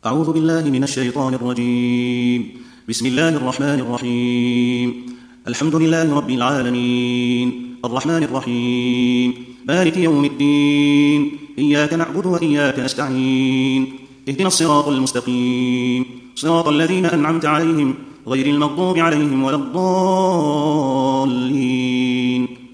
أعوذ بالله من الشيطان الرجيم. بسم الله الرحمن الرحيم. الحمد لله رب العالمين الرحمن الرحيم مالك يوم الدين إياك نعبد وإياك نستعين اهدنا الصراط المستقيم صراط الذين أنعمت عليهم غير المغضوب عليهم ولا الضالين